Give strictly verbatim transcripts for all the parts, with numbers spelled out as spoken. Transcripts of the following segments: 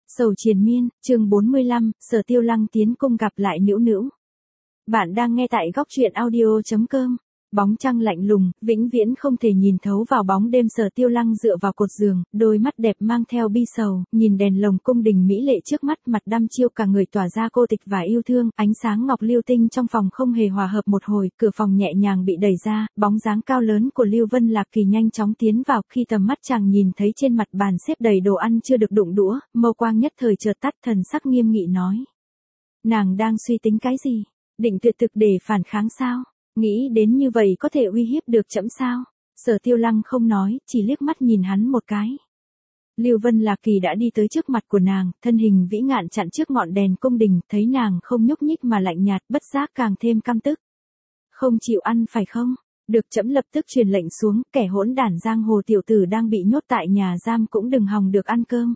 Sầu triền miên, chương bốn mươi lăm, Sở Tiêu Lăng tiến cung gặp lại Nữu Nữu. Bạn đang nghe tại góc truyện audio chấm com. Bóng trăng lạnh lùng, vĩnh viễn không thể nhìn thấu vào bóng đêm. Sở Tiêu Lăng dựa vào cột giường, đôi mắt đẹp mang theo bi sầu, nhìn đèn lồng cung đình mỹ lệ trước mắt, mặt đăm chiêu, cả người tỏa ra cô tịch và yêu thương. Ánh sáng ngọc lưu tinh trong phòng không hề hòa hợp một hồi, cửa phòng nhẹ nhàng bị đẩy ra, bóng dáng cao lớn của Lưu Vân Lạc Kỳ nhanh chóng tiến vào. Khi tầm mắt chàng nhìn thấy trên mặt bàn xếp đầy đồ ăn chưa được đụng đũa, mâu quang nhất thời chợt tắt, thần sắc nghiêm nghị nói: nàng đang suy tính cái gì? Định tuyệt thực để phản kháng sao? Nghĩ đến như vậy có thể uy hiếp được trẫm sao? Sở Tiêu Lăng không nói, chỉ liếc mắt nhìn hắn một cái. Lưu Vân Lạc Kỳ đã đi tới trước mặt của nàng, thân hình vĩ ngạn chặn trước ngọn đèn cung đình, thấy nàng không nhúc nhích mà lạnh nhạt, bất giác càng thêm căm tức. Không chịu ăn phải không? Được, trẫm lập tức truyền lệnh xuống, kẻ hỗn đản giang hồ tiểu tử đang bị nhốt tại nhà giam cũng đừng hòng được ăn cơm.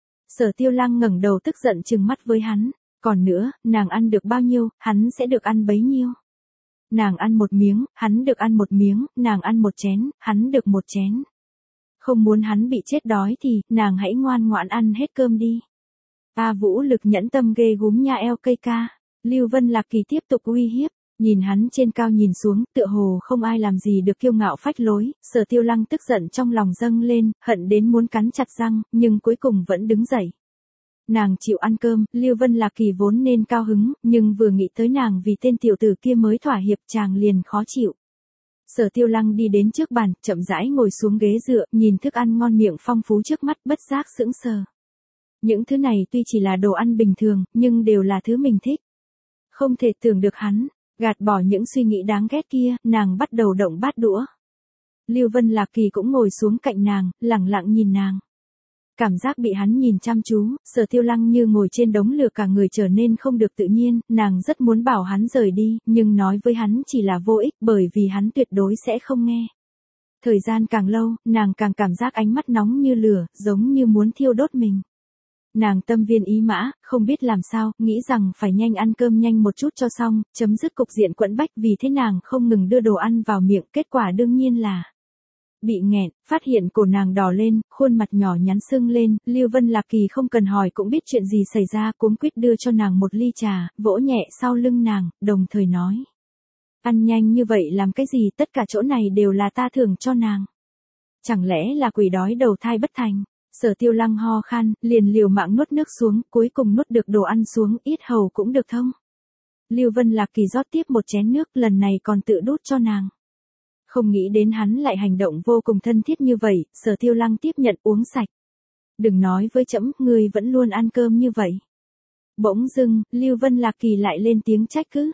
Sở Tiêu Lăng ngẩng đầu tức giận trừng mắt với hắn. Còn nữa, nàng ăn được bao nhiêu, hắn sẽ được ăn bấy nhiêu. Nàng ăn một miếng, hắn được ăn một miếng, nàng ăn một chén, hắn được một chén. Không muốn hắn bị chết đói thì, nàng hãy ngoan ngoãn ăn hết cơm đi. A Vũ Lực nhẫn tâm ghê gúm nha eo cây ca. Lưu Vân Lạc Kỳ tiếp tục uy hiếp, nhìn hắn trên cao nhìn xuống, tựa hồ không ai làm gì được kiêu ngạo phách lối. Sở Tiêu Lăng tức giận trong lòng dâng lên, hận đến muốn cắn chặt răng, nhưng cuối cùng vẫn đứng dậy. Nàng chịu ăn cơm, Lưu Vân Lạc Kỳ vốn nên cao hứng, nhưng vừa nghĩ tới nàng vì tên tiểu tử kia mới thỏa hiệp, chàng liền khó chịu. Sở Tiêu Lăng đi đến trước bàn, chậm rãi ngồi xuống ghế dựa, nhìn thức ăn ngon miệng phong phú trước mắt, bất giác sững sờ. Những thứ này tuy chỉ là đồ ăn bình thường, nhưng đều là thứ mình thích. Không thể tưởng được hắn, gạt bỏ những suy nghĩ đáng ghét kia, nàng bắt đầu động bát đũa. Lưu Vân Lạc Kỳ cũng ngồi xuống cạnh nàng, lẳng lặng nhìn nàng. Cảm giác bị hắn nhìn chăm chú, Sở Tiêu Lăng như ngồi trên đống lửa, cả người trở nên không được tự nhiên. Nàng rất muốn bảo hắn rời đi, nhưng nói với hắn chỉ là vô ích, bởi vì hắn tuyệt đối sẽ không nghe. Thời gian càng lâu, nàng càng cảm giác ánh mắt nóng như lửa, giống như muốn thiêu đốt mình. Nàng tâm viên ý mã, không biết làm sao, nghĩ rằng phải nhanh ăn cơm nhanh một chút cho xong, chấm dứt cục diện quẫn bách. Vì thế nàng không ngừng đưa đồ ăn vào miệng, kết quả đương nhiên là bị nghẹn. Phát hiện cổ nàng đỏ lên, khuôn mặt nhỏ nhắn sưng lên, Lưu Vân Lạc Kỳ không cần hỏi cũng biết chuyện gì xảy ra, cuống quýt đưa cho nàng một ly trà, vỗ nhẹ sau lưng nàng, đồng thời nói: ăn nhanh như vậy làm cái gì, tất cả chỗ này đều là ta thưởng cho nàng. Chẳng lẽ là quỷ đói đầu thai bất thành? Sở Tiêu Lăng ho khan, liền liều mạng nuốt nước xuống, cuối cùng nuốt được đồ ăn xuống, yết hầu cũng được thông. Lưu Vân Lạc Kỳ rót tiếp một chén nước, lần này còn tự đút cho nàng. Không nghĩ đến hắn lại hành động vô cùng thân thiết như vậy. Sở Tiêu Lăng tiếp nhận uống sạch. Đừng nói với trẫm, ngươi vẫn luôn ăn cơm như vậy. Bỗng dưng, Lưu Vân Lạc Kỳ lại lên tiếng trách cứ.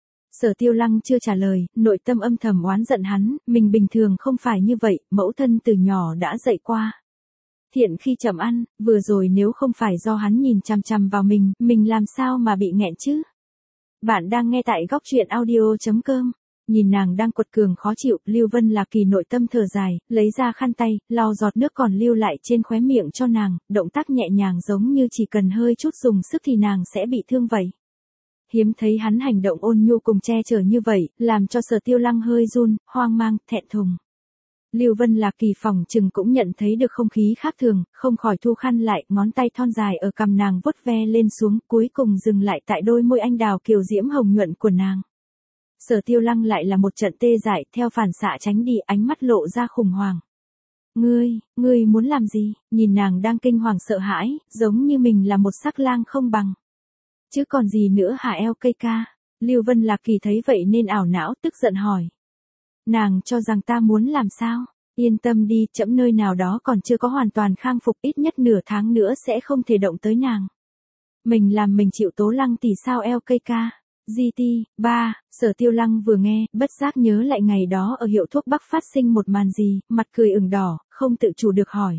Sở Tiêu Lăng chưa trả lời, nội tâm âm thầm oán giận hắn, mình bình thường không phải như vậy, mẫu thân từ nhỏ đã dạy qua. Thiện khi chậm ăn, vừa rồi nếu không phải do hắn nhìn chằm chằm vào mình, mình làm sao mà bị nghẹn chứ? Bạn đang nghe tại góc truyện audio chấm com. Nhìn nàng đang quật cường khó chịu, Lưu Vân Lạc Kỳ nội tâm thở dài, lấy ra khăn tay, lau giọt nước còn lưu lại trên khóe miệng cho nàng, động tác nhẹ nhàng giống như chỉ cần hơi chút dùng sức thì nàng sẽ bị thương vậy. Hiếm thấy hắn hành động ôn nhu cùng che chở như vậy, làm cho Sở Tiêu Lăng hơi run, hoang mang, thẹn thùng. Lưu Vân Lạc Kỳ phòng chừng cũng nhận thấy được không khí khác thường, không khỏi thu khăn lại, ngón tay thon dài ở cằm nàng vuốt ve lên xuống, cuối cùng dừng lại tại đôi môi anh đào kiều diễm hồng nhuận của nàng. Sở Tiêu Lăng lại là một trận tê dại, theo phản xạ tránh đi, ánh mắt lộ ra khủng hoảng. Ngươi, ngươi muốn làm gì? Nhìn nàng đang kinh hoàng sợ hãi, giống như mình là một sắc lang không bằng. Chứ còn gì nữa hả eo cây ca? Lưu Vân Lạc Kỳ thấy vậy nên ảo não, tức giận hỏi. Nàng cho rằng ta muốn làm sao? Yên tâm đi, trẫm nơi nào đó còn chưa có hoàn toàn khang phục, ít nhất nửa tháng nữa sẽ không thể động tới nàng. Mình làm mình chịu tố Lăng tỷ sao eo cây ca? giê tê, ba, Sở Tiêu Lăng vừa nghe, bất giác nhớ lại ngày đó ở hiệu thuốc Bắc phát sinh một màn gì, mặt cười ửng đỏ, không tự chủ được hỏi.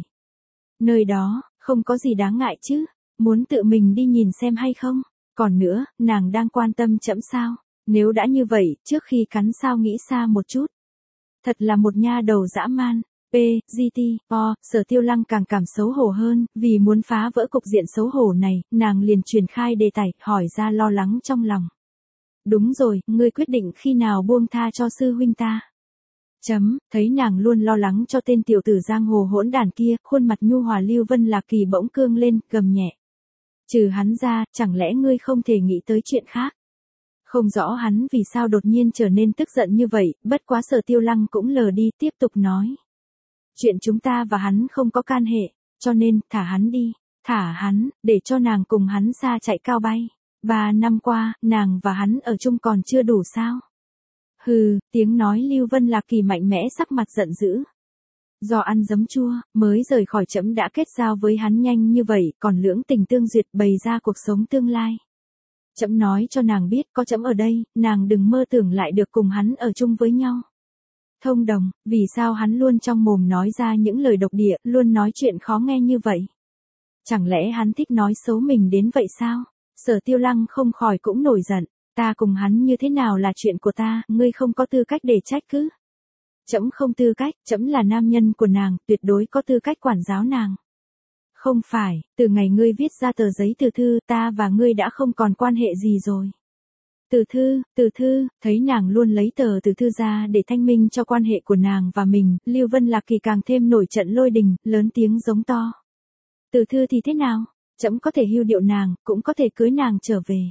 Nơi đó, không có gì đáng ngại chứ, muốn tự mình đi nhìn xem hay không? Còn nữa, nàng đang quan tâm trẫm sao? Nếu đã như vậy, trước khi cắn sao nghĩ xa một chút. Thật là một nha đầu dã man. P, giê tê, O, Sở Tiêu Lăng càng cảm xấu hổ hơn, vì muốn phá vỡ cục diện xấu hổ này, nàng liền truyền khai đề tài, hỏi ra lo lắng trong lòng. Đúng rồi, ngươi quyết định khi nào buông tha cho sư huynh ta? Chấm, thấy nàng luôn lo lắng cho tên tiểu tử giang hồ hỗn đản kia, khuôn mặt nhu hòa Lưu Vân Lạc Kỳ bỗng cương lên, gầm nhẹ. Trừ hắn ra, chẳng lẽ ngươi không thể nghĩ tới chuyện khác? Không rõ hắn vì sao đột nhiên trở nên tức giận như vậy, bất quá Sở Tiêu Lăng cũng lờ đi tiếp tục nói. Chuyện chúng ta và hắn không có can hệ, cho nên, thả hắn đi, thả hắn, để cho nàng cùng hắn xa chạy cao bay. Ba năm qua, nàng và hắn ở chung còn chưa đủ sao? Hừ, tiếng nói Lưu Vân Lạc Kỳ mạnh mẽ sắc mặt giận dữ. Do ăn giấm chua, mới rời khỏi trẫm đã kết giao với hắn nhanh như vậy, còn lưỡng tình tương duyệt bày ra cuộc sống tương lai. Trẫm nói cho nàng biết có trẫm ở đây, nàng đừng mơ tưởng lại được cùng hắn ở chung với nhau. Thông đồng, vì sao hắn luôn trong mồm nói ra những lời độc địa, luôn nói chuyện khó nghe như vậy? Chẳng lẽ hắn thích nói xấu mình đến vậy sao? Sở Tiêu Lăng không khỏi cũng nổi giận, ta cùng hắn như thế nào là chuyện của ta, ngươi không có tư cách để trách cứ. Trẫm không tư cách, trẫm là nam nhân của nàng, tuyệt đối có tư cách quản giáo nàng. Không phải, từ ngày ngươi viết ra tờ giấy từ thư, ta và ngươi đã không còn quan hệ gì rồi. Từ thư, từ thư, thấy nàng luôn lấy tờ từ thư ra để thanh minh cho quan hệ của nàng và mình, Lưu Vân Lạc Kỳ càng thêm nổi trận lôi đình, lớn tiếng giống to. Từ thư thì thế nào? Trẫm có thể hưu điệu nàng, cũng có thể cưới nàng trở về.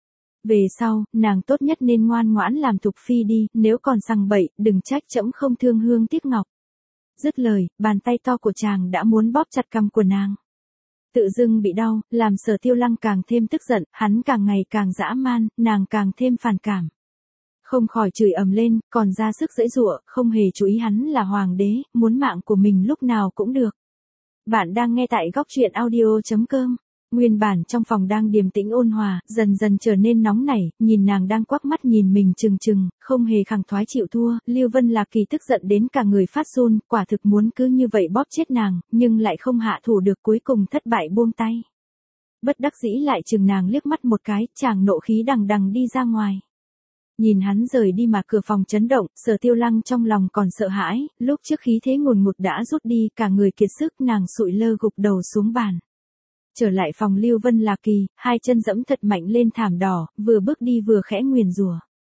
Về sau, nàng tốt nhất nên ngoan ngoãn làm thục phi đi, nếu còn sằng bậy, đừng trách trẫm không thương hương tiếc ngọc. Dứt lời, bàn tay to của chàng đã muốn bóp chặt cằm của nàng. Tự dưng bị đau, làm Sở Tiêu Lăng càng thêm tức giận, hắn càng ngày càng dã man, nàng càng thêm phản cảm. Không khỏi chửi ầm lên, còn ra sức giãy giụa, không hề chú ý hắn là hoàng đế, muốn mạng của mình lúc nào cũng được. Bạn đang nghe tại góc truyện audio chấm com. Nguyên bản trong phòng đang điềm tĩnh ôn hòa, dần dần trở nên nóng nảy, nhìn nàng đang quắc mắt nhìn mình trừng trừng, không hề khẳng thoái chịu thua, Lưu Vân Lạc Kỳ tức giận đến cả người phát run, quả thực muốn cứ như vậy bóp chết nàng, nhưng lại không hạ thủ được, cuối cùng thất bại buông tay. Bất đắc dĩ lại chừng nàng liếc mắt một cái, chàng nộ khí đằng đằng đi ra ngoài. Nhìn hắn rời đi mà cửa phòng chấn động, Sở Tiêu Lăng trong lòng còn sợ hãi, lúc trước khí thế ngùn ngụt đã rút đi, cả người kiệt sức, nàng sụi lơ gục đầu xuống bàn. Trở lại phòng Lưu Vân Lạc Kỳ, hai chân dẫm thật mạnh lên thảm đỏ, vừa bước đi vừa khẽ nguyền rủa.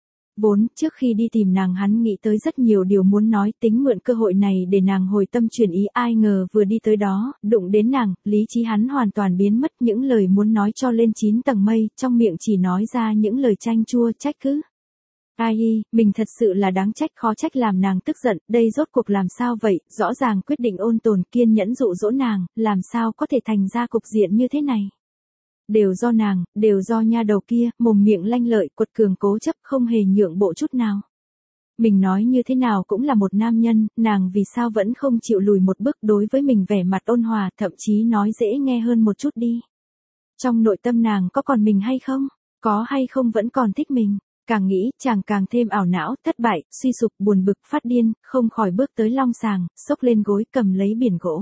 Vốn, trước khi đi tìm nàng hắn nghĩ tới rất nhiều điều muốn nói, tính mượn cơ hội này để nàng hồi tâm chuyển ý, ai ngờ vừa đi tới đó, đụng đến nàng, lý trí hắn hoàn toàn biến mất, những lời muốn nói cho lên chín tầng mây, trong miệng chỉ nói ra những lời chanh chua trách cứ. Ai y, mình thật sự là đáng trách, khó trách làm nàng tức giận, đây rốt cuộc làm sao vậy, rõ ràng quyết định ôn tồn kiên nhẫn dụ dỗ nàng, làm sao có thể thành ra cục diện như thế này. Đều do nàng, đều do nha đầu kia, mồm miệng lanh lợi, quật cường cố chấp, không hề nhượng bộ chút nào. Mình nói như thế nào cũng là một nam nhân, nàng vì sao vẫn không chịu lùi một bước, đối với mình vẻ mặt ôn hòa, thậm chí nói dễ nghe hơn một chút đi. Trong nội tâm nàng có còn mình hay không? Có hay không vẫn còn thích mình? Càng nghĩ, chàng càng thêm ảo não, thất bại, suy sụp, buồn bực, phát điên, không khỏi bước tới long sàng, xốc lên gối, cầm lấy biển gỗ.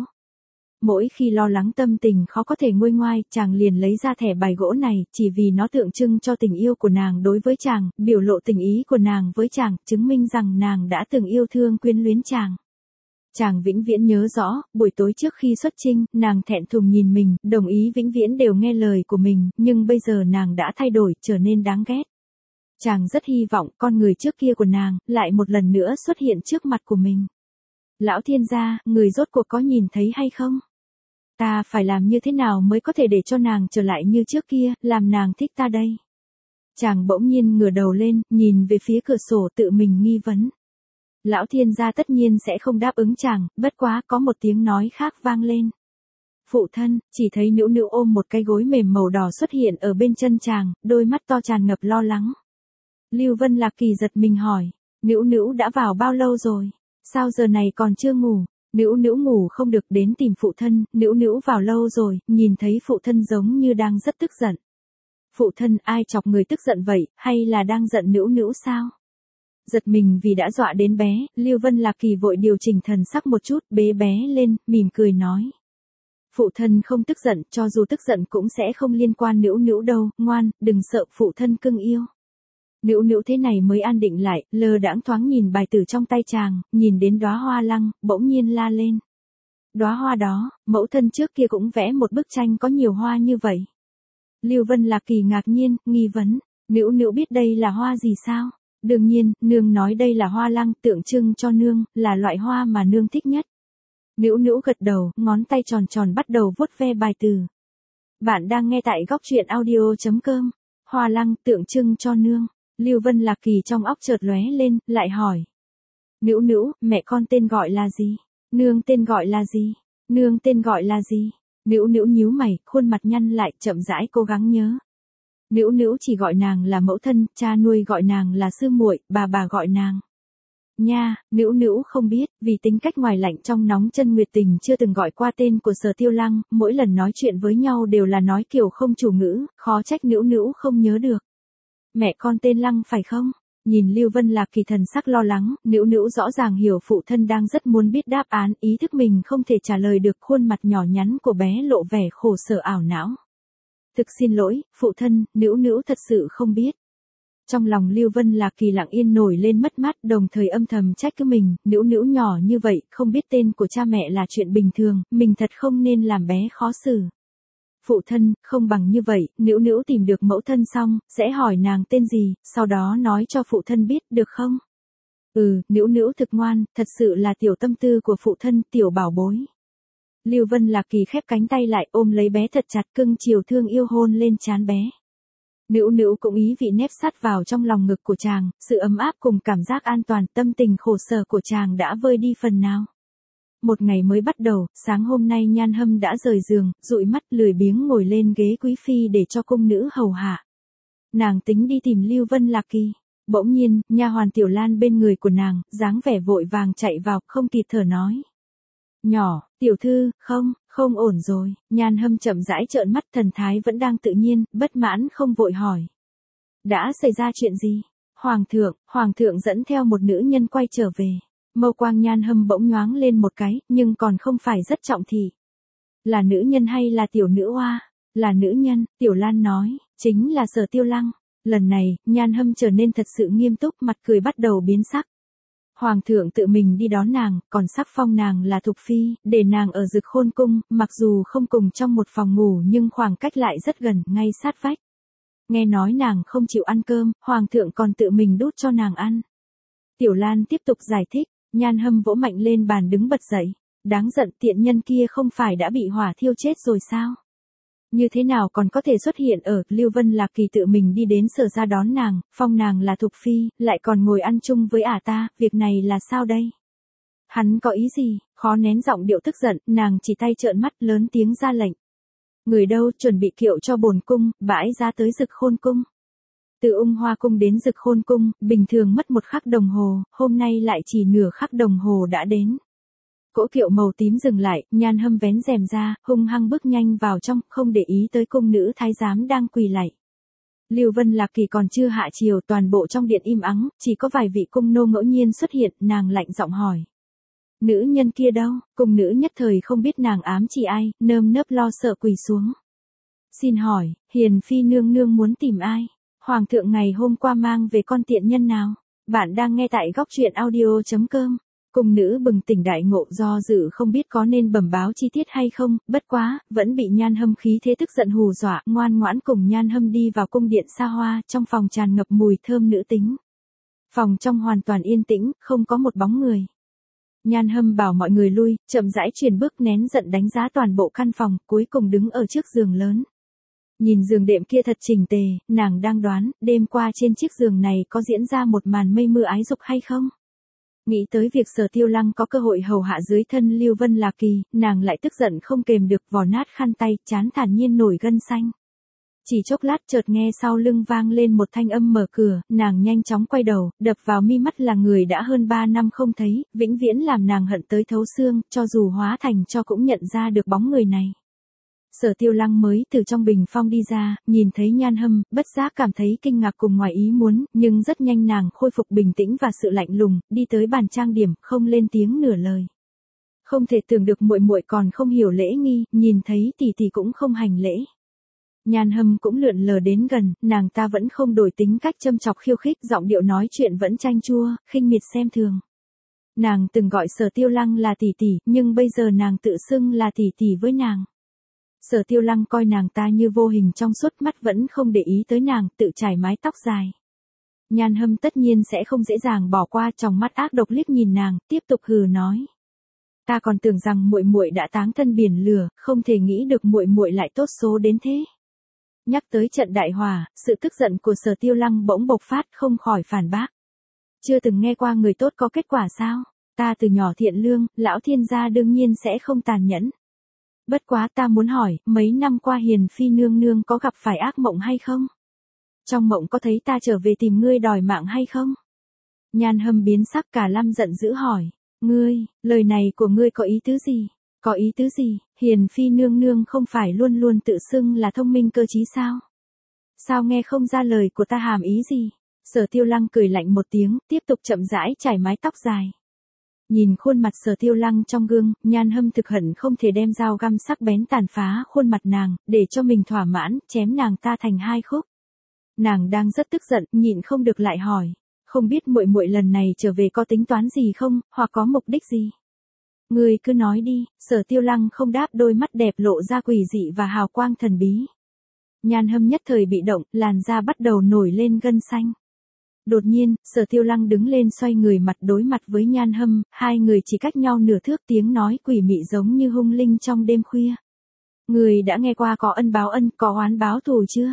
Mỗi khi lo lắng tâm tình khó có thể nguôi ngoai, chàng liền lấy ra thẻ bài gỗ này, chỉ vì nó tượng trưng cho tình yêu của nàng đối với chàng, biểu lộ tình ý của nàng với chàng, chứng minh rằng nàng đã từng yêu thương quyến luyến chàng. Chàng vĩnh viễn nhớ rõ, buổi tối trước khi xuất chinh, nàng thẹn thùng nhìn mình, đồng ý vĩnh viễn đều nghe lời của mình, nhưng bây giờ nàng đã thay đổi, trở nên đáng ghét. Chàng rất hy vọng con người trước kia của nàng, lại một lần nữa xuất hiện trước mặt của mình. Lão thiên gia, người rốt cuộc có nhìn thấy hay không? Ta phải làm như thế nào mới có thể để cho nàng trở lại như trước kia, làm nàng thích ta đây? Chàng bỗng nhiên ngửa đầu lên, nhìn về phía cửa sổ tự mình nghi vấn. Lão thiên gia tất nhiên sẽ không đáp ứng chàng, bất quá có một tiếng nói khác vang lên. Phụ thân, chỉ thấy Nữu Nữu ôm một cái gối mềm màu đỏ xuất hiện ở bên chân chàng, đôi mắt to tràn ngập lo lắng. Lưu Vân Lạc Kỳ giật mình hỏi, Nữu Nữu đã vào bao lâu rồi? Sao giờ này còn chưa ngủ? Nữu Nữu ngủ không được, đến tìm phụ thân, Nữu Nữu vào lâu rồi, nhìn thấy phụ thân giống như đang rất tức giận. Phụ thân, ai chọc người tức giận vậy, hay là đang giận Nữu Nữu sao? Giật mình vì đã dọa đến bé, Lưu Vân Lạc Kỳ vội điều chỉnh thần sắc một chút, bế bé lên, mỉm cười nói. Phụ thân không tức giận, cho dù tức giận cũng sẽ không liên quan Nữu Nữu đâu, ngoan, đừng sợ, phụ thân cưng yêu. Nữu Nữu thế này mới an định lại, lơ đãng thoáng nhìn bài tử trong tay chàng, nhìn đến đóa hoa lăng, bỗng nhiên la lên. Đóa hoa đó, mẫu thân trước kia cũng vẽ một bức tranh có nhiều hoa như vậy. Lưu Vân Lạc Kỳ ngạc nhiên, nghi vấn, Nữu Nữu biết đây là hoa gì sao? Đương nhiên, nương nói đây là hoa lăng, tượng trưng cho nương, là loại hoa mà nương thích nhất. Nữu Nữu gật đầu, ngón tay tròn tròn bắt đầu vuốt ve bài từ. Bạn đang nghe tại góc truyện audio chấm com. Hoa lăng tượng trưng cho nương. Lưu Vân Lạc Kỳ trong óc chợt lóe lên, lại hỏi. Nữu nữu, mẹ con tên gọi là gì? Nương tên gọi là gì? Nương tên gọi là gì? Nữu nữu nhíu mày, khuôn mặt nhăn lại, chậm rãi cố gắng nhớ. Nữu nữu chỉ gọi nàng là mẫu thân, cha nuôi gọi nàng là sư muội, bà bà gọi nàng. Nha, nữu nữu không biết, vì tính cách ngoài lạnh trong nóng chân Nguyệt Tình chưa từng gọi qua tên của Sở Tiêu Lăng, mỗi lần nói chuyện với nhau đều là nói kiểu không chủ ngữ, khó trách nữu nữu không nhớ được. Mẹ con tên Lăng phải không? Nhìn Lưu Vân Lạc Kỳ thần sắc lo lắng, nữu nữu rõ ràng hiểu phụ thân đang rất muốn biết đáp án, ý thức mình không thể trả lời được, khuôn mặt nhỏ nhắn của bé lộ vẻ khổ sở ảo não. Thực xin lỗi, phụ thân, nữu nữu thật sự không biết. Trong lòng Lưu Vân Lạc Kỳ lặng yên nổi lên mất mát, đồng thời âm thầm trách cứ mình, nữu nữu nhỏ như vậy, không biết tên của cha mẹ là chuyện bình thường, mình thật không nên làm bé khó xử. Phụ thân, không bằng như vậy, nữu nữu tìm được mẫu thân xong, sẽ hỏi nàng tên gì, sau đó nói cho phụ thân biết, được không? Ừ, nữu nữu thực ngoan, thật sự là tiểu tâm tư của phụ thân, tiểu bảo bối. Lưu Vân Lạc Kỳ khép cánh tay lại, ôm lấy bé thật chặt, cưng chiều thương yêu hôn lên trán bé. Nữu nữu cũng ý vị nép sát vào trong lòng ngực của chàng, sự ấm áp cùng cảm giác an toàn, tâm tình khổ sở của chàng đã vơi đi phần nào. Một ngày mới bắt đầu, sáng hôm nay Nhan Hâm đã rời giường, dụi mắt lười biếng ngồi lên ghế quý phi để cho cung nữ hầu hạ. Nàng tính đi tìm Lưu Vân Lạc Kỳ. Bỗng nhiên, nha hoàn Tiểu Lan bên người của nàng, dáng vẻ vội vàng chạy vào, không kịp thở nói. Nhỏ, tiểu thư, không, không ổn rồi. Nhan Hâm chậm rãi trợn mắt, thần thái vẫn đang tự nhiên, bất mãn không vội hỏi. Đã xảy ra chuyện gì? Hoàng thượng, hoàng thượng dẫn theo một nữ nhân quay trở về. Mâu quang Nhan Hâm bỗng nhoáng lên một cái, nhưng còn không phải rất trọng thị. Là nữ nhân hay là tiểu nữ oa? Là nữ nhân, Tiểu Lan nói, chính là Sở Tiêu Lăng. Lần này, Nhan Hâm trở nên thật sự nghiêm túc, mặt cười bắt đầu biến sắc. Hoàng thượng tự mình đi đón nàng, còn sắc phong nàng là Thục Phi, để nàng ở Dực Khôn Cung, mặc dù không cùng trong một phòng ngủ nhưng khoảng cách lại rất gần, ngay sát vách. Nghe nói nàng không chịu ăn cơm, Hoàng thượng còn tự mình đút cho nàng ăn. Tiểu Lan tiếp tục giải thích, Nhan Hâm vỗ mạnh lên bàn đứng bật dậy. Đáng giận, tiện nhân kia không phải đã bị hỏa thiêu chết rồi sao? Như thế nào còn có thể xuất hiện ở, Lưu Vân Lạc Kỳ tự mình đi đến Sở gia đón nàng, phong nàng là Thục Phi, lại còn ngồi ăn chung với ả ta, việc này là sao đây? Hắn có ý gì? Khó nén giọng điệu tức giận, nàng chỉ tay trợn mắt lớn tiếng ra lệnh. Người đâu, chuẩn bị kiệu cho bổn cung, bãi ra tới Dực Khôn Cung. Từ Ung Hoa Cung đến Dực Khôn Cung, bình thường mất một khắc đồng hồ, hôm nay lại chỉ nửa khắc đồng hồ đã đến. Cỗ kiệu màu tím dừng lại, Nhan Hâm vén rèm ra, hung hăng bước nhanh vào trong, không để ý tới cung nữ thái giám đang quỳ lạy. Lưu Vân Lạc Kỳ còn chưa hạ chiều, toàn bộ trong điện im ắng, chỉ có vài vị cung nô ngẫu nhiên xuất hiện, nàng lạnh giọng hỏi. Nữ nhân kia đâu? Cung nữ nhất thời không biết nàng ám chỉ ai, nơm nớp lo sợ quỳ xuống. Xin hỏi, hiền phi nương nương muốn tìm ai? Hoàng thượng ngày hôm qua mang về con tiện nhân nào? Bạn đang nghe tại góc truyện audio chấm com. Cung nữ bừng tỉnh đại ngộ, do dự không biết có nên bẩm báo chi tiết hay không, bất quá, vẫn bị Nhan Hâm khí thế tức giận hù dọa, ngoan ngoãn cùng Nhan Hâm đi vào cung điện xa hoa, trong phòng tràn ngập mùi thơm nữ tính. Phòng trong hoàn toàn yên tĩnh, không có một bóng người. Nhan Hâm bảo mọi người lui, chậm rãi chuyển bước nén giận đánh giá toàn bộ căn phòng, cuối cùng đứng ở trước giường lớn. Nhìn giường đệm kia thật chỉnh tề, nàng đang đoán, đêm qua trên chiếc giường này có diễn ra một màn mây mưa ái dục hay không? Nghĩ tới việc Sở Tiêu Lăng có cơ hội hầu hạ dưới thân Lưu Vân Lạc Kỳ, nàng lại tức giận không kềm được, vò nát khăn tay, chán thản nhiên nổi gân xanh. Chỉ chốc lát chợt nghe sau lưng vang lên một thanh âm mở cửa, nàng nhanh chóng quay đầu, đập vào mi mắt là người đã hơn ba năm không thấy, vĩnh viễn làm nàng hận tới thấu xương, cho dù hóa thành cho cũng nhận ra được bóng người này. Sở Tiêu Lăng mới từ trong bình phong đi ra, nhìn thấy Nhan Hâm, bất giác cảm thấy kinh ngạc cùng ngoài ý muốn, nhưng rất nhanh nàng khôi phục bình tĩnh và sự lạnh lùng, đi tới bàn trang điểm, không lên tiếng nửa lời. Không thể tưởng được muội muội còn không hiểu lễ nghi, nhìn thấy tỷ tỷ cũng không hành lễ. Nhan Hâm cũng lượn lờ đến gần, nàng ta vẫn không đổi tính cách châm chọc khiêu khích, giọng điệu nói chuyện vẫn chanh chua, khinh miệt xem thường. Nàng từng gọi Sở Tiêu Lăng là tỷ tỷ, nhưng bây giờ nàng tự xưng là tỷ tỷ với nàng. Sở Tiêu Lăng coi nàng ta như vô hình trong suốt, mắt vẫn không để ý tới nàng, tự chải mái tóc dài. Nhan Hâm tất nhiên sẽ không dễ dàng bỏ qua, trong mắt ác độc liếc nhìn nàng, tiếp tục hừ nói. Ta còn tưởng rằng muội muội đã táng thân biển lửa, không thể nghĩ được muội muội lại tốt số đến thế. Nhắc tới trận đại hỏa, sự tức giận của Sở Tiêu Lăng bỗng bộc phát, không khỏi phản bác. Chưa từng nghe qua người tốt có kết quả sao? Ta từ nhỏ thiện lương, lão thiên gia đương nhiên sẽ không tàn nhẫn. Bất quá ta muốn hỏi, mấy năm qua Hiền Phi nương nương có gặp phải ác mộng hay không? Trong mộng có thấy ta trở về tìm ngươi đòi mạng hay không? Nhan Hâm biến sắc, cả lâm giận dữ hỏi. Ngươi, lời này của ngươi có ý tứ gì? Có ý tứ gì? Hiền Phi nương nương không phải luôn luôn tự xưng là thông minh cơ trí sao? Sao nghe không ra lời của ta hàm ý gì? Sở Tiêu Lăng cười lạnh một tiếng, tiếp tục chậm rãi chải mái tóc dài. Nhìn khuôn mặt Sở Tiêu Lăng trong gương, Nhan Hâm thực hận không thể đem dao găm sắc bén tàn phá khuôn mặt nàng, để cho mình thỏa mãn, chém nàng ta thành hai khúc. Nàng đang rất tức giận, nhịn không được lại hỏi, không biết muội muội lần này trở về có tính toán gì không, hoặc có mục đích gì? Ngươi cứ nói đi. Sở Tiêu Lăng không đáp, đôi mắt đẹp lộ ra quỷ dị và hào quang thần bí. Nhan Hâm nhất thời bị động, làn da bắt đầu nổi lên gân xanh. Đột nhiên, Sở Tiêu Lăng đứng lên xoay người mặt đối mặt với Nhan Hâm, hai người chỉ cách nhau nửa thước, tiếng nói quỷ mị giống như hung linh trong đêm khuya. Ngươi đã nghe qua có ân báo ân, có oán báo thù chưa?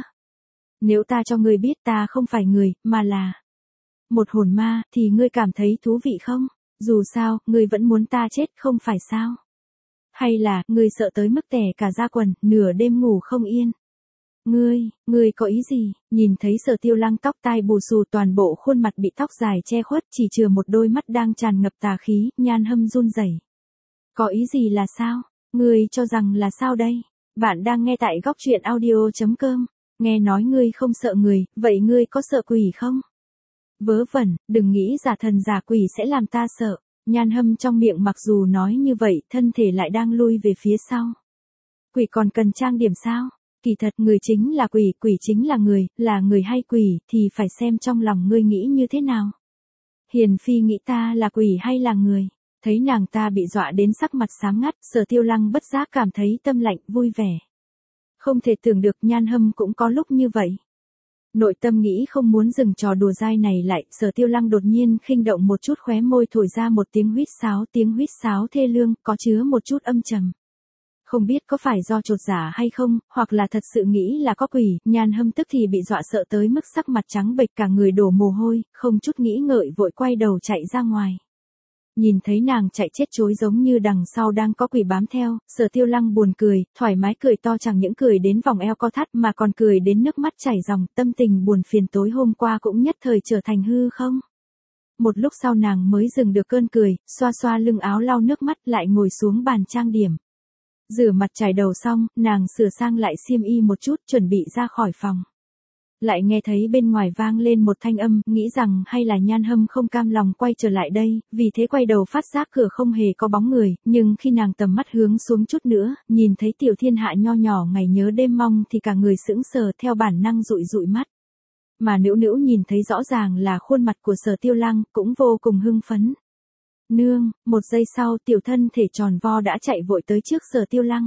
Nếu ta cho ngươi biết ta không phải người, mà là một hồn ma, thì ngươi cảm thấy thú vị không? Dù sao, ngươi vẫn muốn ta chết không phải sao? Hay là, ngươi sợ tới mức tè cả da quần, nửa đêm ngủ không yên? Ngươi, ngươi có ý gì? Nhìn thấy Sở Tiêu Lăng tóc tai bù xù, toàn bộ khuôn mặt bị tóc dài che khuất, chỉ chừa một đôi mắt đang tràn ngập tà khí, Nhan Hâm run rẩy. Có ý gì là sao? Ngươi cho rằng là sao đây? Bạn đang nghe tại góc truyện audio chấm com. Nghe nói ngươi không sợ người, vậy ngươi có sợ quỷ không? Vớ vẩn, đừng nghĩ giả thần giả quỷ sẽ làm ta sợ. Nhan Hâm trong miệng mặc dù nói như vậy, thân thể lại đang lui về phía sau. Quỷ còn cần trang điểm sao? Kỳ thật người chính là quỷ, quỷ chính là người, là người hay quỷ, thì phải xem trong lòng ngươi nghĩ như thế nào. Hiền Phi nghĩ ta là quỷ hay là người? Thấy nàng ta bị dọa đến sắc mặt xám ngắt, Sở Tiêu Lăng bất giác cảm thấy tâm lạnh, vui vẻ. Không thể tưởng được Nhan Hâm cũng có lúc như vậy. Nội tâm nghĩ không muốn dừng trò đùa dai này lại, Sở Tiêu Lăng đột nhiên khinh động một chút khóe môi, thổi ra một tiếng huýt sáo, tiếng huýt sáo thê lương, có chứa một chút âm trầm. Không biết có phải do chột dạ hay không, hoặc là thật sự nghĩ là có quỷ, Nhan Hâm tức thì bị dọa sợ tới mức sắc mặt trắng bệch, cả người đổ mồ hôi, không chút nghĩ ngợi vội quay đầu chạy ra ngoài. Nhìn thấy nàng chạy chết chối giống như đằng sau đang có quỷ bám theo, Sở Tiêu Lăng buồn cười, thoải mái cười to, chẳng những cười đến vòng eo co thắt mà còn cười đến nước mắt chảy ròng, tâm tình buồn phiền tối hôm qua cũng nhất thời trở thành hư không. Một lúc sau nàng mới dừng được cơn cười, xoa xoa lưng áo lau nước mắt, lại ngồi xuống bàn trang điểm. Rửa mặt chải đầu xong, nàng sửa sang lại xiêm y một chút, chuẩn bị ra khỏi phòng. Lại nghe thấy bên ngoài vang lên một thanh âm, nghĩ rằng hay là Nhan Hâm không cam lòng quay trở lại đây, vì thế quay đầu phát giác cửa không hề có bóng người, nhưng khi nàng tầm mắt hướng xuống chút nữa, nhìn thấy Tiểu Thiên Hạ nho nhỏ ngày nhớ đêm mong thì cả người sững sờ, theo bản năng dụi dụi mắt. Mà Nữu Nữu nhìn thấy rõ ràng là khuôn mặt của Sở Tiêu Lăng, cũng vô cùng hưng phấn. Nương, một giây sau tiểu thân thể tròn vo đã chạy vội tới trước Sở Tiêu Lăng.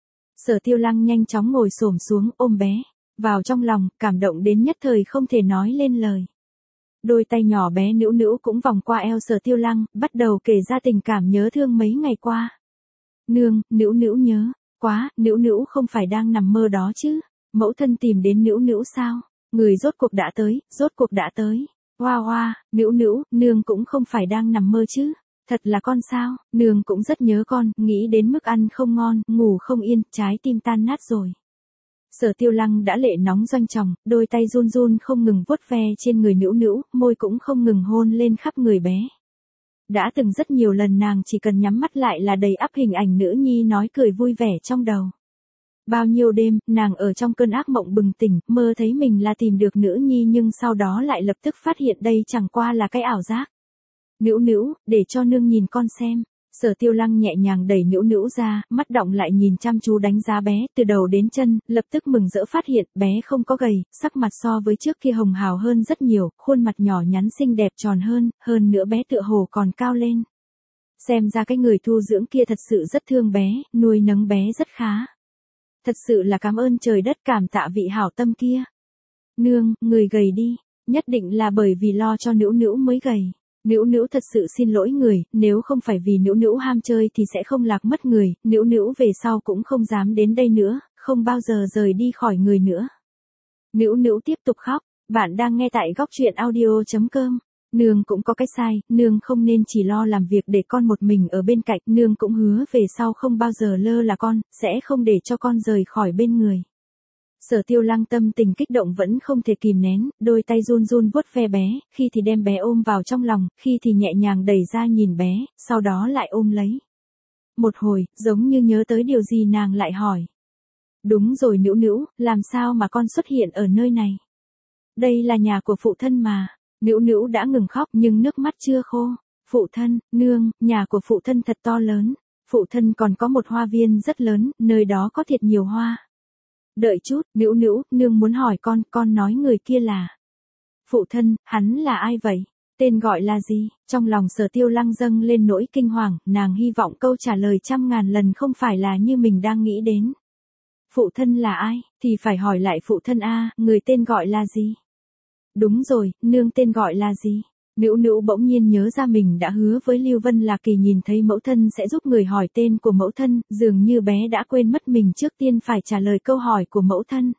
Sở Tiêu Lăng nhanh chóng ngồi xổm xuống ôm bé vào trong lòng, cảm động đến nhất thời không thể nói lên lời. Đôi tay nhỏ bé Nữu Nữu cũng vòng qua eo Sở Tiêu Lăng, bắt đầu kể ra tình cảm nhớ thương mấy ngày qua. Nương, Nữu Nữu nhớ quá, Nữu Nữu không phải đang nằm mơ đó chứ? Mẫu thân tìm đến Nữu Nữu sao? Người rốt cuộc đã tới, rốt cuộc đã tới. Hoa hoa, Nữu Nữu, nương cũng không phải đang nằm mơ chứ? Thật là con sao? Nương cũng rất nhớ con, nghĩ đến mức ăn không ngon, ngủ không yên, trái tim tan nát rồi. Sở Tiêu Lăng đã lệ nóng doanh tròng, đôi tay run run không ngừng vuốt ve trên người Nữu Nữu, môi cũng không ngừng hôn lên khắp người bé. Đã từng rất nhiều lần nàng chỉ cần nhắm mắt lại là đầy ắp hình ảnh nữ nhi nói cười vui vẻ trong đầu. Bao nhiêu đêm, nàng ở trong cơn ác mộng bừng tỉnh, mơ thấy mình là tìm được nữ nhi, nhưng sau đó lại lập tức phát hiện đây chẳng qua là cái ảo giác. Nữu Nữu, để cho nương nhìn con xem. Sở Tiêu Lăng nhẹ nhàng đẩy Nữu Nữu ra, mắt động lại nhìn chăm chú đánh giá bé, từ đầu đến chân, lập tức mừng rỡ phát hiện, bé không có gầy, sắc mặt so với trước kia hồng hào hơn rất nhiều, khuôn mặt nhỏ nhắn xinh đẹp tròn hơn, hơn nữa bé tựa hồ còn cao lên. Xem ra cái người thu dưỡng kia thật sự rất thương bé, nuôi nấng bé rất khá. Thật sự là cảm ơn trời đất, cảm tạ vị hảo tâm kia. Nương, người gầy đi, nhất định là bởi vì lo cho Nữu Nữu mới gầy. Nữu nữu thật sự xin lỗi người, nếu không phải vì nữu nữu ham chơi thì sẽ không lạc mất người, nữu nữu về sau cũng không dám đến đây nữa, không bao giờ rời đi khỏi người nữa. Nữu nữu tiếp tục khóc, bạn đang nghe tại góc truyện audio.com. Nương cũng có cái sai, nương không nên chỉ lo làm việc để con một mình ở bên cạnh, nương cũng hứa về sau không bao giờ lơ là con, sẽ không để cho con rời khỏi bên người. Sở Tiêu Lăng tâm tình kích động vẫn không thể kìm nén, đôi tay run run vuốt ve bé, khi thì đem bé ôm vào trong lòng, khi thì nhẹ nhàng đẩy ra nhìn bé, sau đó lại ôm lấy. Một hồi, giống như nhớ tới điều gì nàng lại hỏi. Đúng rồi nữu nữu, làm sao mà con xuất hiện ở nơi này? Đây là nhà của phụ thân mà. Nữu nữu đã ngừng khóc nhưng nước mắt chưa khô. Phụ thân, nương, nhà của phụ thân thật to lớn. Phụ thân còn có một hoa viên rất lớn, nơi đó có thiệt nhiều hoa. Đợi chút, nữu nữu, nương muốn hỏi con, con nói người kia là. Phụ thân, hắn là ai vậy? Tên gọi là gì? Trong lòng Sở Tiêu Lăng dâng lên nỗi kinh hoàng, nàng hy vọng câu trả lời trăm ngàn lần không phải là như mình đang nghĩ đến. Phụ thân là ai? Thì phải hỏi lại phụ thân a, người tên gọi là gì? Đúng rồi, nương tên gọi là gì? Nữu nữu bỗng nhiên nhớ ra mình đã hứa với Lưu Vân Lạc Kỳ nhìn thấy mẫu thân sẽ giúp người hỏi tên của mẫu thân, dường như bé đã quên mất mình trước tiên phải trả lời câu hỏi của mẫu thân.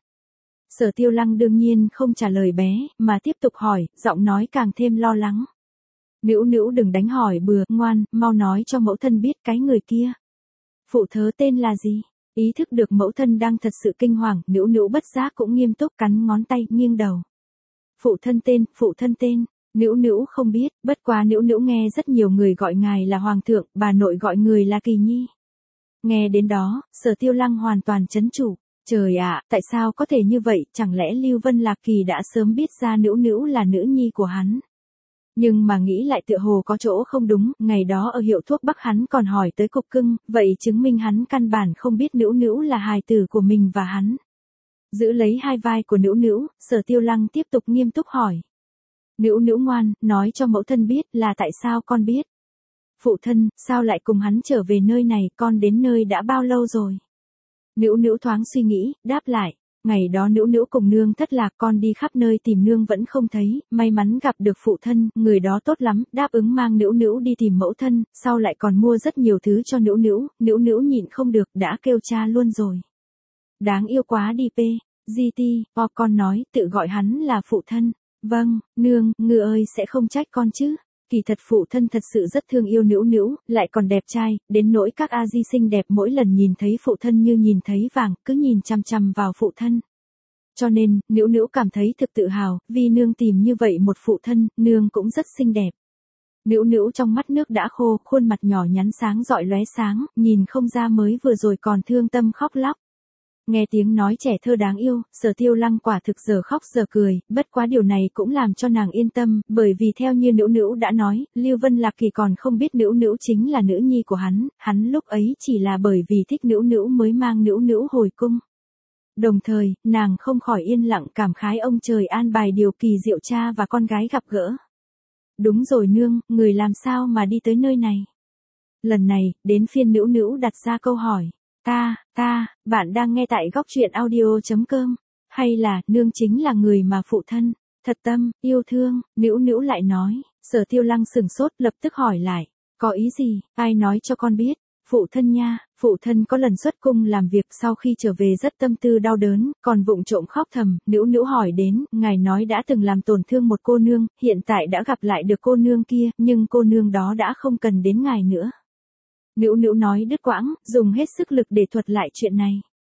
Sở Tiêu Lăng đương nhiên không trả lời bé, mà tiếp tục hỏi, giọng nói càng thêm lo lắng. Nữu nữu đừng đánh hỏi bừa, ngoan, mau nói cho mẫu thân biết cái người kia. Phụ thớ tên là gì? Ý thức được mẫu thân đang thật sự kinh hoàng, nữu nữu bất giác cũng nghiêm túc cắn ngón tay, nghiêng đầu. Phụ thân tên, phụ thân tên, nữu nữu không biết, bất quá nữu nữu nghe rất nhiều người gọi ngài là hoàng thượng, bà nội gọi người là Kỳ Nhi. Nghe đến đó, Sở Tiêu Lăng hoàn toàn chấn chủ. Trời ạ, tại sao có thể như vậy, chẳng lẽ Lưu Vân Lạc Kỳ đã sớm biết ra nữu nữu là nữ nhi của hắn? Nhưng mà nghĩ lại tựa hồ có chỗ không đúng, ngày đó ở hiệu thuốc bắc hắn còn hỏi tới cục cưng, vậy chứng minh hắn căn bản không biết nữu nữu là hài tử của mình và hắn. Giữ lấy hai vai của nữu nữu, Sở Tiêu Lăng tiếp tục nghiêm túc hỏi. Nữu nữu ngoan, nói cho mẫu thân biết là tại sao con biết. Phụ thân, sao lại cùng hắn trở về nơi này, con đến nơi đã bao lâu rồi? Nữu nữu thoáng suy nghĩ, đáp lại. Ngày đó nữu nữu cùng nương thất lạc, con đi khắp nơi tìm nương vẫn không thấy, may mắn gặp được phụ thân, người đó tốt lắm, đáp ứng mang nữu nữu đi tìm mẫu thân, sau lại còn mua rất nhiều thứ cho nữu nữu, nữu nữu nhịn không được, đã kêu cha luôn rồi. Đáng yêu quá đi p, giê tê, o con nói, tự gọi hắn là phụ thân. Vâng, nương, ngư ơi sẽ không trách con chứ. Kỳ thật phụ thân thật sự rất thương yêu nữu nữu, lại còn đẹp trai, đến nỗi các a di xinh đẹp mỗi lần nhìn thấy phụ thân như nhìn thấy vàng, cứ nhìn chăm chăm vào phụ thân. Cho nên, nữu nữu cảm thấy thực tự hào, vì nương tìm như vậy một phụ thân, nương cũng rất xinh đẹp. Nữu nữu trong mắt nước đã khô, khuôn mặt nhỏ nhắn sáng rọi lóe sáng, nhìn không ra mới vừa rồi còn thương tâm khóc lóc. Nghe tiếng nói trẻ thơ đáng yêu, Sở Tiêu Lăng quả thực giờ khóc giờ cười, bất quá điều này cũng làm cho nàng yên tâm, bởi vì theo như nữu nữu đã nói, Lưu Vân Lạc Kỳ còn không biết nữu nữu chính là nữ nhi của hắn, hắn lúc ấy chỉ là bởi vì thích nữu nữu mới mang nữu nữu hồi cung. Đồng thời, nàng không khỏi yên lặng cảm khái ông trời an bài điều kỳ diệu cha và con gái gặp gỡ. Đúng rồi nương, người làm sao mà đi tới nơi này? Lần này, đến phiên nữu nữu đặt ra câu hỏi. Ta, ta, bạn đang nghe tại góc truyện audio.com, hay là, nương chính là người mà phụ thân, thật tâm, yêu thương, nữu nữu lại nói. Sở Tiêu Lăng sửng sốt lập tức hỏi lại, có ý gì, ai nói cho con biết? Phụ thân nha, phụ thân có lần xuất cung làm việc sau khi trở về rất tâm tư đau đớn, còn vụng trộm khóc thầm, nữu nữu hỏi đến, ngài nói đã từng làm tổn thương một cô nương, hiện tại đã gặp lại được cô nương kia, nhưng cô nương đó đã không cần đến ngài nữa. Nữu nữu nói đứt quãng, dùng hết sức lực để thuật lại chuyện này.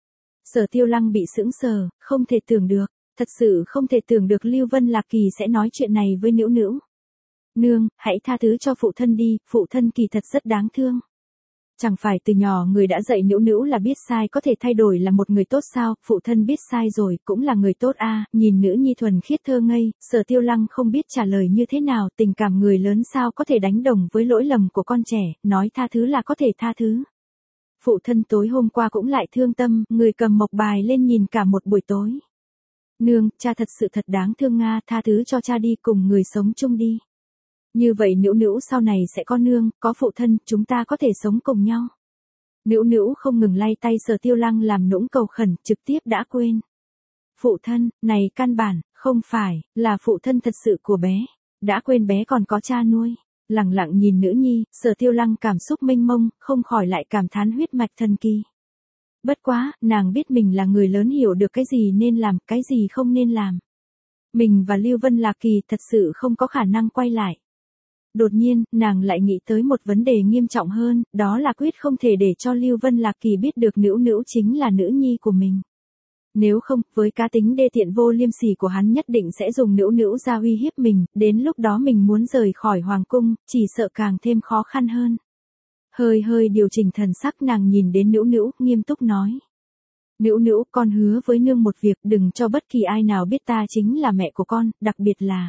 Sở Tiêu Lăng bị sững sờ, không thể tưởng được, thật sự không thể tưởng được Lưu Vân Lạc Kỳ sẽ nói chuyện này với nữu nữu. Nương, hãy tha thứ cho phụ thân đi, phụ thân kỳ thật rất đáng thương. Chẳng phải từ nhỏ người đã dạy nữu nữu là biết sai có thể thay đổi là một người tốt sao, phụ thân biết sai rồi, cũng là người tốt a. Nhìn nữ nhi thuần khiết thơ ngây, Sở Tiêu Lăng không biết trả lời như thế nào, tình cảm người lớn sao có thể đánh đồng với lỗi lầm của con trẻ, nói tha thứ là có thể tha thứ. Phụ thân tối hôm qua cũng lại thương tâm, người cầm mộc bài lên nhìn cả một buổi tối. Nương, cha thật sự thật đáng thương nga, tha thứ cho cha đi, cùng người sống chung đi. Như vậy nữu nữu sau này sẽ có nương, có phụ thân, chúng ta có thể sống cùng nhau. Nữu nữu không ngừng lay tay Sở Tiêu Lăng làm nũng cầu khẩn, trực tiếp đã quên. Phụ thân, này căn bản, không phải, là phụ thân thật sự của bé. đã quên bé còn có cha nuôi. Lẳng lặng nhìn nữ nhi, Sở Tiêu Lăng cảm xúc mênh mông, không khỏi lại cảm thán huyết mạch thần kỳ. Bất quá, nàng biết mình là người lớn hiểu được cái gì nên làm, cái gì không nên làm. Mình và Lưu Vân Lạc Kỳ thật sự không có khả năng quay lại. Đột nhiên, nàng lại nghĩ tới một vấn đề nghiêm trọng hơn, đó là quyết không thể để cho Lưu Vân Lạc Kỳ biết được Nữu Nữu chính là nữ nhi của mình. Nếu không, với cá tính đê tiện vô liêm sỉ của hắn nhất định sẽ dùng Nữu Nữu ra uy hiếp mình, đến lúc đó mình muốn rời khỏi hoàng cung, chỉ sợ càng thêm khó khăn hơn. Hơi hơi điều chỉnh thần sắc, nàng nhìn đến Nữu Nữu, nghiêm túc nói. Nữu Nữu, con hứa với nương một việc, đừng cho bất kỳ ai nào biết ta chính là mẹ của con, đặc biệt là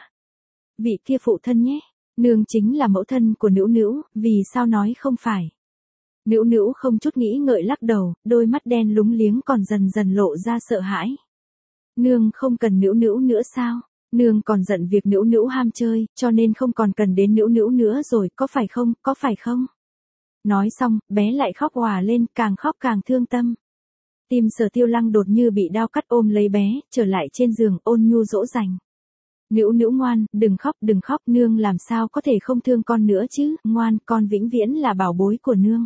vị kia phụ thân nhé. Nương chính là mẫu thân của Nữu Nữu, vì sao nói không phải. Nữu Nữu không chút nghĩ ngợi lắc đầu, đôi mắt đen lúng liếng còn dần dần lộ ra sợ hãi. Nương không cần Nữu Nữu nữa sao? Nương còn giận việc Nữu Nữu ham chơi, cho nên không còn cần đến Nữu Nữu nữa rồi, có phải không, có phải không? Nói xong, bé lại khóc òa lên, càng khóc càng thương tâm. Tim Sở Tiêu Lăng đột như bị đao cắt, ôm lấy bé, trở lại trên giường, ôn nhu dỗ dành. Nữu Nữu ngoan, đừng khóc, đừng khóc, nương làm sao có thể không thương con nữa chứ, ngoan, con vĩnh viễn là bảo bối của nương.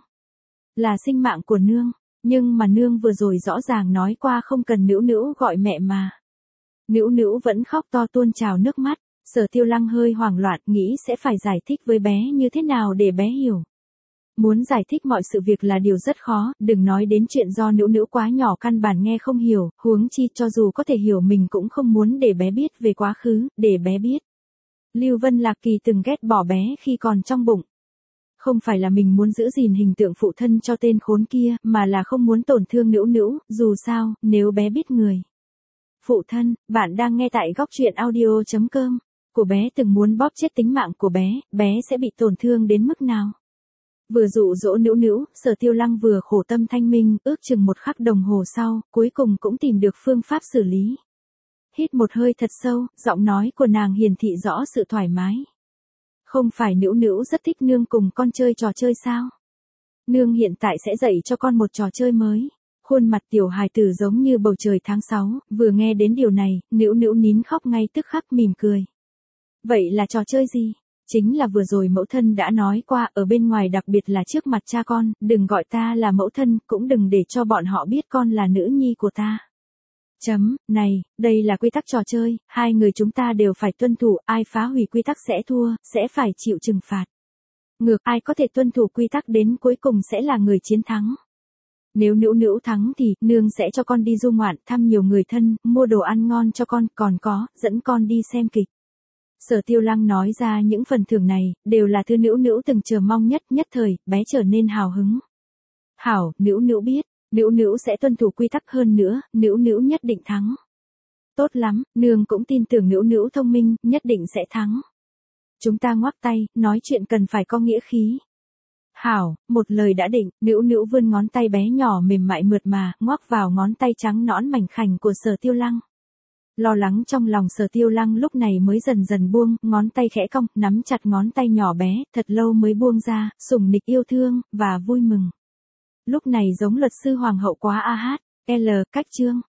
Là sinh mạng của nương, nhưng mà nương vừa rồi rõ ràng nói qua không cần Nữu Nữu gọi mẹ mà. Nữu Nữu vẫn khóc to tuôn trào nước mắt, Sở Tiêu Lăng hơi hoảng loạn, nghĩ sẽ phải giải thích với bé như thế nào để bé hiểu. Muốn giải thích mọi sự việc là điều rất khó, đừng nói đến chuyện do Nữu Nữu quá nhỏ căn bản nghe không hiểu, huống chi cho dù có thể hiểu mình cũng không muốn để bé biết về quá khứ, để bé biết. Lưu Vân Lạc Kỳ từng ghét bỏ bé khi còn trong bụng. Không phải là mình muốn giữ gìn hình tượng phụ thân cho tên khốn kia, mà là không muốn tổn thương Nữu Nữu, dù sao, nếu bé biết người. Phụ thân, bạn đang nghe tại góc truyện audio chấm com. Của bé từng muốn bóp chết tính mạng của bé, bé sẽ bị tổn thương đến mức nào? Vừa dụ dỗ Nữu Nữu, Sở Tiêu Lăng vừa khổ tâm thanh minh, ước chừng một khắc đồng hồ sau, cuối cùng cũng tìm được phương pháp xử lý. Hít một hơi thật sâu, giọng nói của nàng hiển thị rõ sự thoải mái. Không phải Nữu Nữu rất thích nương cùng con chơi trò chơi sao? Nương hiện tại sẽ dạy cho con một trò chơi mới. Khuôn mặt tiểu hài tử giống như bầu trời tháng sáu, vừa nghe đến điều này, Nữu Nữu nín khóc ngay tức khắc mỉm cười. Vậy là trò chơi gì? Chính là vừa rồi mẫu thân đã nói qua, ở bên ngoài đặc biệt là trước mặt cha con, đừng gọi ta là mẫu thân, cũng đừng để cho bọn họ biết con là nữ nhi của ta. Chấm, này, đây là quy tắc trò chơi, hai người chúng ta đều phải tuân thủ, ai phá hủy quy tắc sẽ thua, sẽ phải chịu trừng phạt. Ngược ai có thể tuân thủ quy tắc đến cuối cùng sẽ là người chiến thắng. Nếu Nữu Nữu thắng thì, nương sẽ cho con đi du ngoạn, thăm nhiều người thân, mua đồ ăn ngon cho con, còn có, dẫn con đi xem kịch. Sở Tiêu Lăng nói ra những phần thưởng này, đều là thứ Nữu Nữu từng chờ mong nhất, nhất thời, bé trở nên hào hứng. Hảo, Nữu Nữu biết, Nữu Nữu sẽ tuân thủ quy tắc hơn nữa, Nữu Nữu nhất định thắng. Tốt lắm, nương cũng tin tưởng Nữu Nữu thông minh, nhất định sẽ thắng. Chúng ta ngoắc tay, nói chuyện cần phải có nghĩa khí. Hảo, một lời đã định, Nữu Nữu vươn ngón tay bé nhỏ mềm mại mượt mà, ngoắc vào ngón tay trắng nõn mảnh khảnh của Sở Tiêu Lăng. Lo lắng trong lòng Sở Tiêu Lăng lúc này mới dần dần buông, ngón tay khẽ cong, nắm chặt ngón tay nhỏ bé, thật lâu mới buông ra, sủng nịch yêu thương, và vui mừng. Lúc này giống luật sư hoàng hậu quá a hát, L, cách chương.